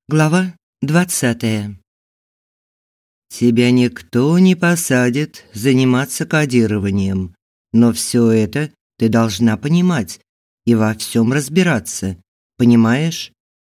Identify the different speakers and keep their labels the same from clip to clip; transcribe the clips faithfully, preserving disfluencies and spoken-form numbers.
Speaker 1: Глава двадцатая. Тебя никто не посадит заниматься кодированием, но все это ты должна понимать и во всем разбираться, понимаешь?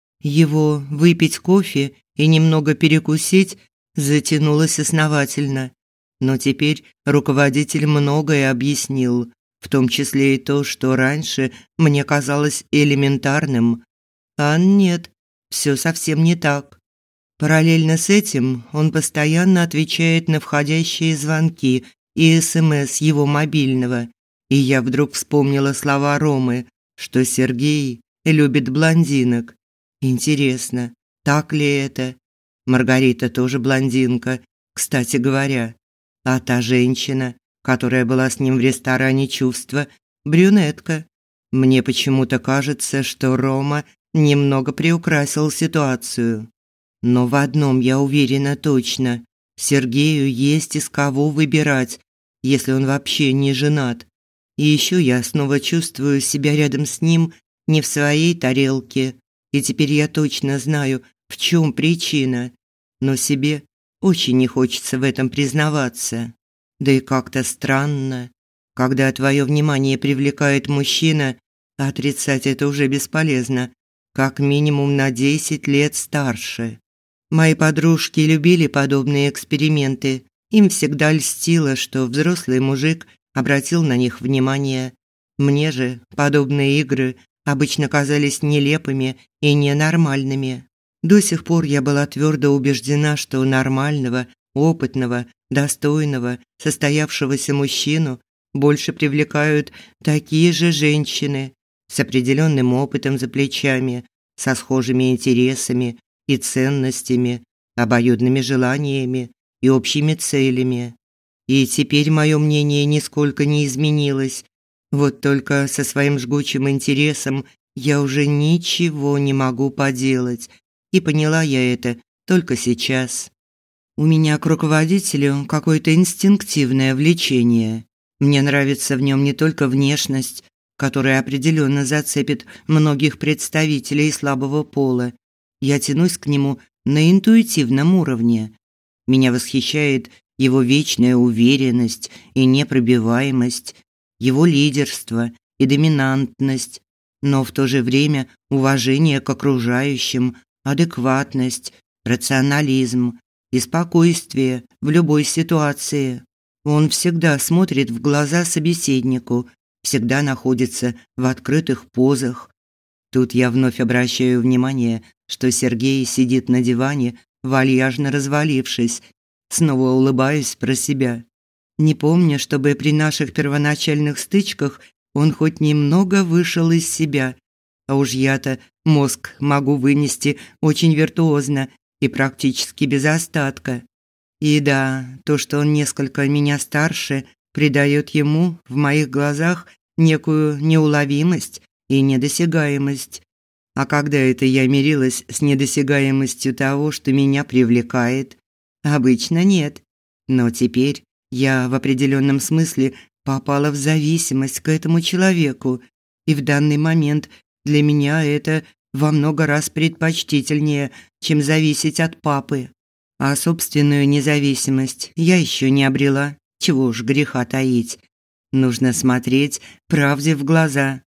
Speaker 1: Его выпить кофе и немного перекусить затянулось основательно, но теперь руководитель многое объяснил, в том числе и то, что раньше мне казалось элементарным. А нет, все совсем не так. Параллельно с этим он постоянно отвечает на входящие звонки и СМС его мобильного. И я вдруг вспомнила слова Ромы, что Сергей любит блондинок. Интересно, так ли это? Маргарита тоже блондинка, кстати говоря. А та женщина, которая была с ним в ресторане «Чувства», брюнетка. Мне почему-то кажется, что Рома немного приукрасил ситуацию. Но в одном я уверена точно: Сергею есть из кого выбирать, если он вообще не женат. И еще я снова чувствую себя рядом с ним не в своей тарелке. И теперь я точно знаю, в чем причина. Но себе очень не хочется в этом признаваться. Да и как-то странно, когда твое внимание привлекает мужчина, отрицать это уже бесполезно. Как минимум на десять лет старше. Мои подружки любили подобные эксперименты. Им всегда льстило, что взрослый мужик обратил на них внимание. Мне же подобные игры обычно казались нелепыми и ненормальными. До сих пор я была твердо убеждена, что нормального, опытного, достойного, состоявшегося мужчину больше привлекают такие же женщины, с определенным опытом за плечами, со схожими интересами и ценностями, обоюдными желаниями и общими целями. И теперь мое мнение нисколько не изменилось. Вот только со своим жгучим интересом я уже ничего не могу поделать. И поняла я это только сейчас. У меня к руководителю какое-то инстинктивное влечение. Мне нравится в нем не только внешность, которая определенно зацепит многих представителей слабого пола. Я тянусь к нему на интуитивном уровне. Меня восхищает его вечная уверенность и непробиваемость, его лидерство и доминантность, но в то же время уважение к окружающим, адекватность, рационализм и спокойствие в любой ситуации. Он всегда смотрит в глаза собеседнику, всегда находится в открытых позах. Тут я вновь обращаю внимание, что Сергей сидит на диване, вальяжно развалившись. Снова улыбаюсь про себя. Не помню, чтобы при наших первоначальных стычках он хоть немного вышел из себя. А уж я-то мозг могу вынести очень виртуозно и практически без остатка. И да, то, что он несколько меня старше, придает ему в моих глазах некую неуловимость и недосягаемость. А когда это я мирилась с недосягаемостью того, что меня привлекает? Обычно нет. Но теперь я в определенном смысле попала в зависимость к этому человеку, и в данный момент для меня это во много раз предпочтительнее, чем зависеть от папы. А собственную независимость я еще не обрела, чего уж греха таить. Нужно смотреть правде в глаза.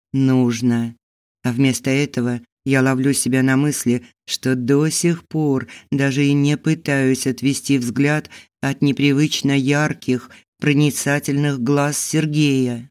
Speaker 1: Нужно. А вместо этого я ловлю себя на мысли, что до сих пор даже и не пытаюсь отвести взгляд от непривычно ярких, проницательных глаз Сергея.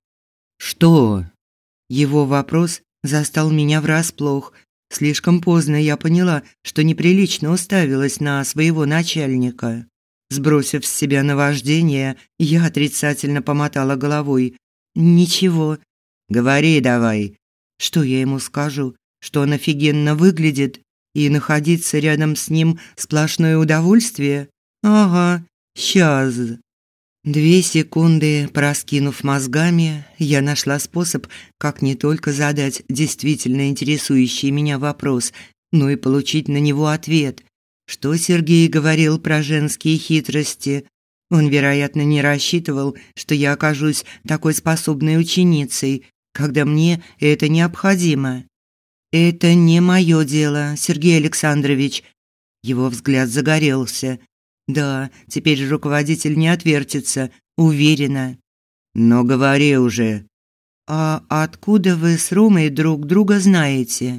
Speaker 1: «Что?» Его вопрос застал меня врасплох. Слишком поздно я поняла, что неприлично уставилась на своего начальника. Сбросив с себя наваждение, я отрицательно помотала головой. «Ничего». «Говори давай». Что я ему скажу? Что он офигенно выглядит? И находиться рядом с ним сплошное удовольствие? Ага, сейчас. Две секунды проскинув мозгами, я нашла способ, как не только задать действительно интересующий меня вопрос, но и получить на него ответ. Что Сергей говорил про женские хитрости? Он, вероятно, не рассчитывал, что я окажусь такой способной ученицей, когда мне это необходимо. Это не мое дело, Сергей Александрович. Его взгляд загорелся. Да, теперь руководитель не отвертится, уверена. Но говори уже. А откуда вы с Ромой друг друга знаете?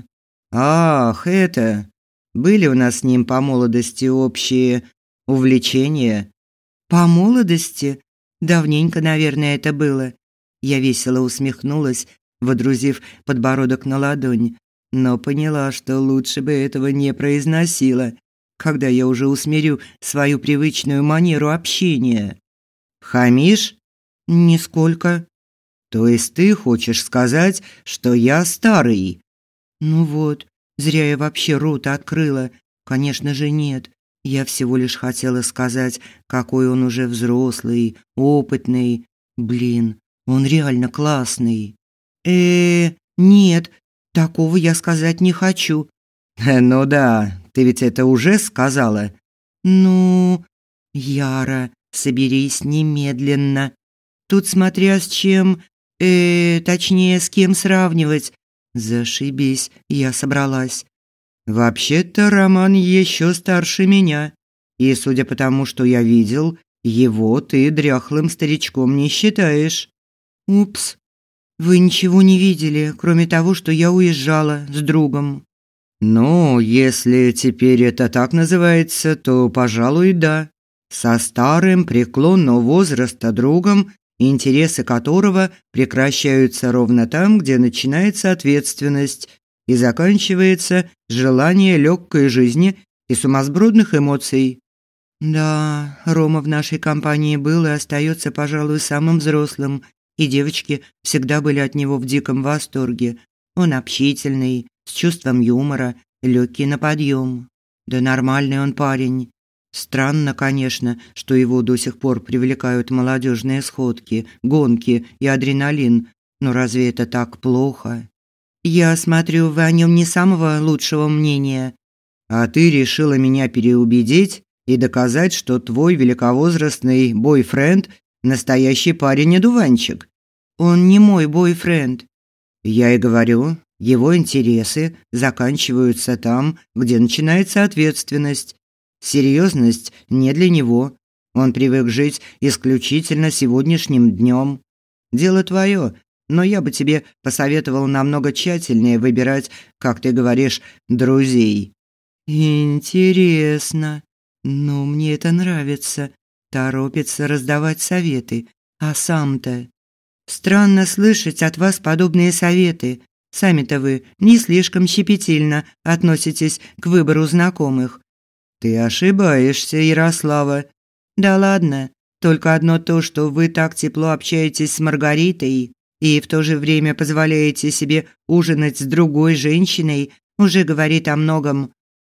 Speaker 1: Ах, это. Были у нас с ним по молодости общие увлечения. По молодости? Давненько, наверное, это было. Я весело усмехнулась, водрузив подбородок на ладонь, но поняла, что лучше бы этого не произносила, когда я уже усмирю свою привычную манеру общения. Хамишь? Нисколько. То есть ты хочешь сказать, что я старый? Ну вот, зря я вообще рот открыла. Конечно же, нет. Я всего лишь хотела сказать, какой он уже взрослый, опытный. Блин, он реально классный. Э, нет, такого я сказать не хочу. Ну да, ты ведь это уже сказала. Ну, Яра, соберись немедленно. Тут смотря с чем, э, точнее, с кем сравнивать. Зашибись, я собралась. Вообще-то Роман еще старше меня. И судя по тому, что я видел, его ты дряхлым старичком не считаешь. Упс. Вы ничего не видели, кроме того, что я уезжала с другом. Ну, если теперь это так называется, то, пожалуй, да. Со старым преклонного возраста другом, интересы которого прекращаются ровно там, где начинается ответственность и заканчивается желание легкой жизни и сумасбродных эмоций. Да, Рома в нашей компании был и остается, пожалуй, самым взрослым, и девочки всегда были от него в диком восторге. Он общительный, с чувством юмора, легкий на подъем. Да нормальный он парень. Странно, конечно, что его до сих пор привлекают молодежные сходки, гонки и адреналин, но разве это так плохо? Я смотрю, вы о нем не самого лучшего мнения. А ты решила меня переубедить и доказать, что твой великовозрастный бойфренд настоящий парень-одуванчик. Он не мой бойфренд. Я и говорю, его интересы заканчиваются там, где начинается ответственность. Серьезность не для него. Он привык жить исключительно сегодняшним днем. Дело твое, но я бы тебе посоветовал намного тщательнее выбирать, как ты говоришь, друзей. Интересно. Ну, мне это нравится. Торопится раздавать советы, а сам-то... Странно слышать от вас подобные советы. Сами-то вы не слишком щепетильно относитесь к выбору знакомых. Ты ошибаешься, Ярослава. Да ладно, только одно то, что вы так тепло общаетесь с Маргаритой и в то же время позволяете себе ужинать с другой женщиной, уже говорит о многом.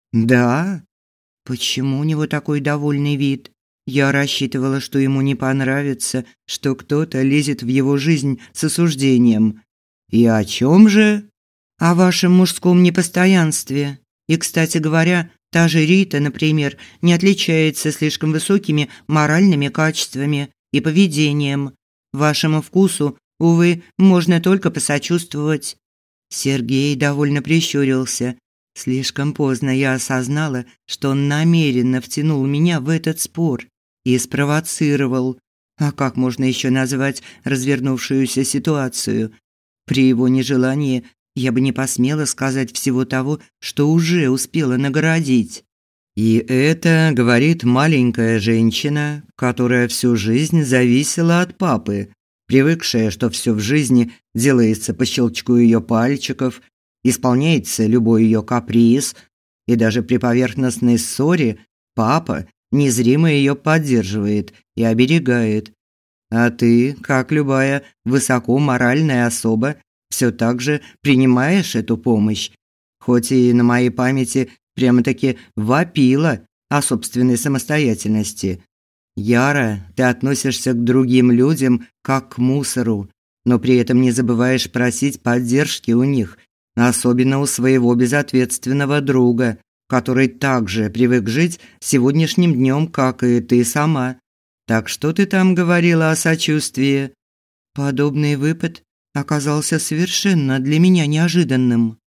Speaker 1: Да? Почему у него такой довольный вид? Я рассчитывала, что ему не понравится, что кто-то лезет в его жизнь с осуждением. И о чем же? О вашем мужском непостоянстве. И, кстати говоря, та же Рита, например, не отличается слишком высокими моральными качествами и поведением. Вашему вкусу, увы, можно только посочувствовать. Сергей довольно прищурился. Слишком поздно я осознала, что он намеренно втянул меня в этот спор и спровоцировал. А как можно еще назвать развернувшуюся ситуацию? При его нежелании я бы не посмела сказать всего того, что уже успела нагородить. И это говорит маленькая женщина, которая всю жизнь зависела от папы, привыкшая, что все в жизни делается по щелчку ее пальчиков, исполняется любой ее каприз, и даже при поверхностной ссоре папа незримо ее поддерживает и оберегает. А ты, как любая высокоморальная особа, все так же принимаешь эту помощь, хоть и на моей памяти прямо-таки вопила о собственной самостоятельности. Яра, ты относишься к другим людям как к мусору, но при этом не забываешь просить поддержки у них, особенно у своего безответственного друга, который также привык жить сегодняшним днем, как и ты сама. Так что ты там говорила о сочувствии? Подобный выпад оказался совершенно для меня неожиданным.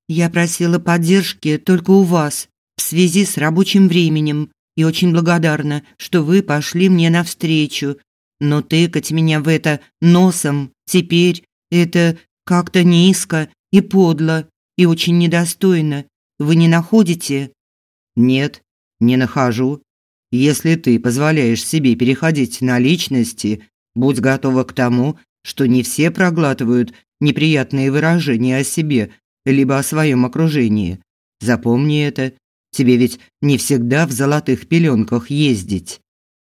Speaker 1: Я просила поддержки только у вас в связи с рабочим временем и очень благодарна, что вы пошли мне навстречу. Но тыкать меня в это носом теперь это как-то низко и подло и очень недостойно. Вы не находите? Нет, не нахожу. Если ты позволяешь себе переходить на личности, будь готова к тому, что не все проглатывают неприятные выражения о себе либо о своем окружении. Запомни это. Тебе ведь не всегда в золотых пеленках ездить.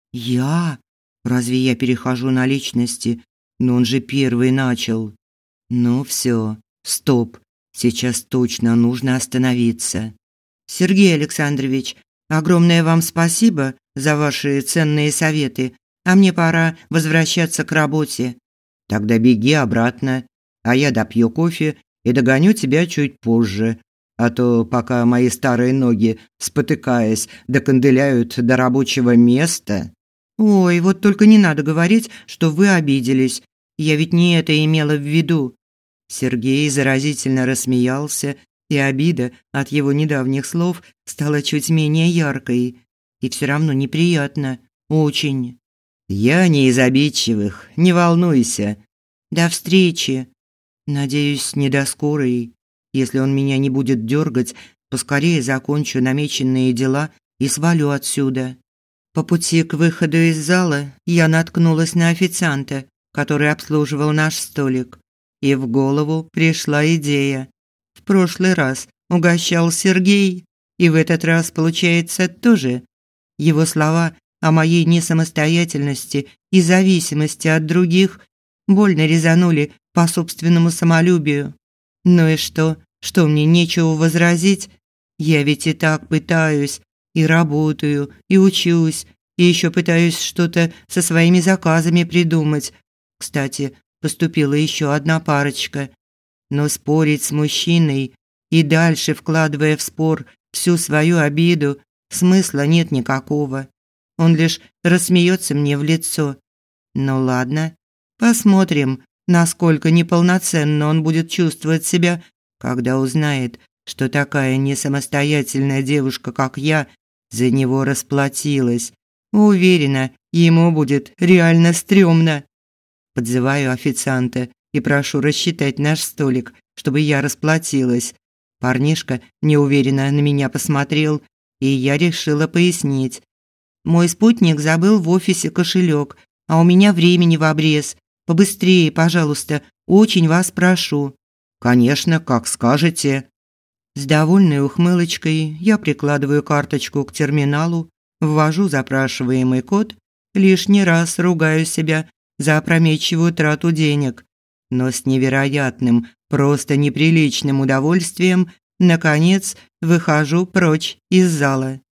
Speaker 1: Я? Разве я перехожу на личности? Но он же первый начал. Ну все, стоп. Сейчас точно нужно остановиться. Сергей Александрович, огромное вам спасибо за ваши ценные советы, а мне пора возвращаться к работе. Тогда беги обратно, а я допью кофе и догоню тебя чуть позже. А то пока мои старые ноги, спотыкаясь, доканделяют до рабочего места. Ой, вот только не надо говорить, что вы обиделись. Я ведь не это имела в виду. Сергей заразительно рассмеялся, и обида от его недавних слов стала чуть менее яркой. И все равно неприятно. Очень. Я не из обидчивых, не волнуйся. До встречи. Надеюсь, не до скорой. Если он меня не будет дергать, поскорее закончу намеченные дела и свалю отсюда. По пути к выходу из зала я наткнулась на официанта, который обслуживал наш столик. И в голову пришла идея. В прошлый раз угощал Сергей, и в этот раз, получается, тоже. Его слова о моей несамостоятельности и зависимости от других больно резанули по собственному самолюбию. Ну и что? Что мне нечего возразить? Я ведь и так пытаюсь, и работаю, и учусь, и еще пытаюсь что-то со своими заказами придумать. Кстати, поступила еще одна парочка. Но спорить с мужчиной и дальше вкладывая в спор всю свою обиду, смысла нет никакого. Он лишь рассмеется мне в лицо. Ну ладно, посмотрим, насколько неполноценно он будет чувствовать себя, когда узнает, что такая несамостоятельная девушка, как я, за него расплатилась. Уверена, ему будет реально стрёмно. Подзываю официанта и прошу рассчитать наш столик, чтобы я расплатилась. Парнишка неуверенно на меня посмотрел, и я решила пояснить. Мой спутник забыл в офисе кошелек, а у меня времени в обрез. Побыстрее, пожалуйста, очень вас прошу. Конечно, как скажете. С довольной ухмылочкой я прикладываю карточку к терминалу, ввожу запрашиваемый код, лишний раз ругаю себя за опрометчивую трату денег, но с невероятным, просто неприличным удовольствием наконец выхожу прочь из зала.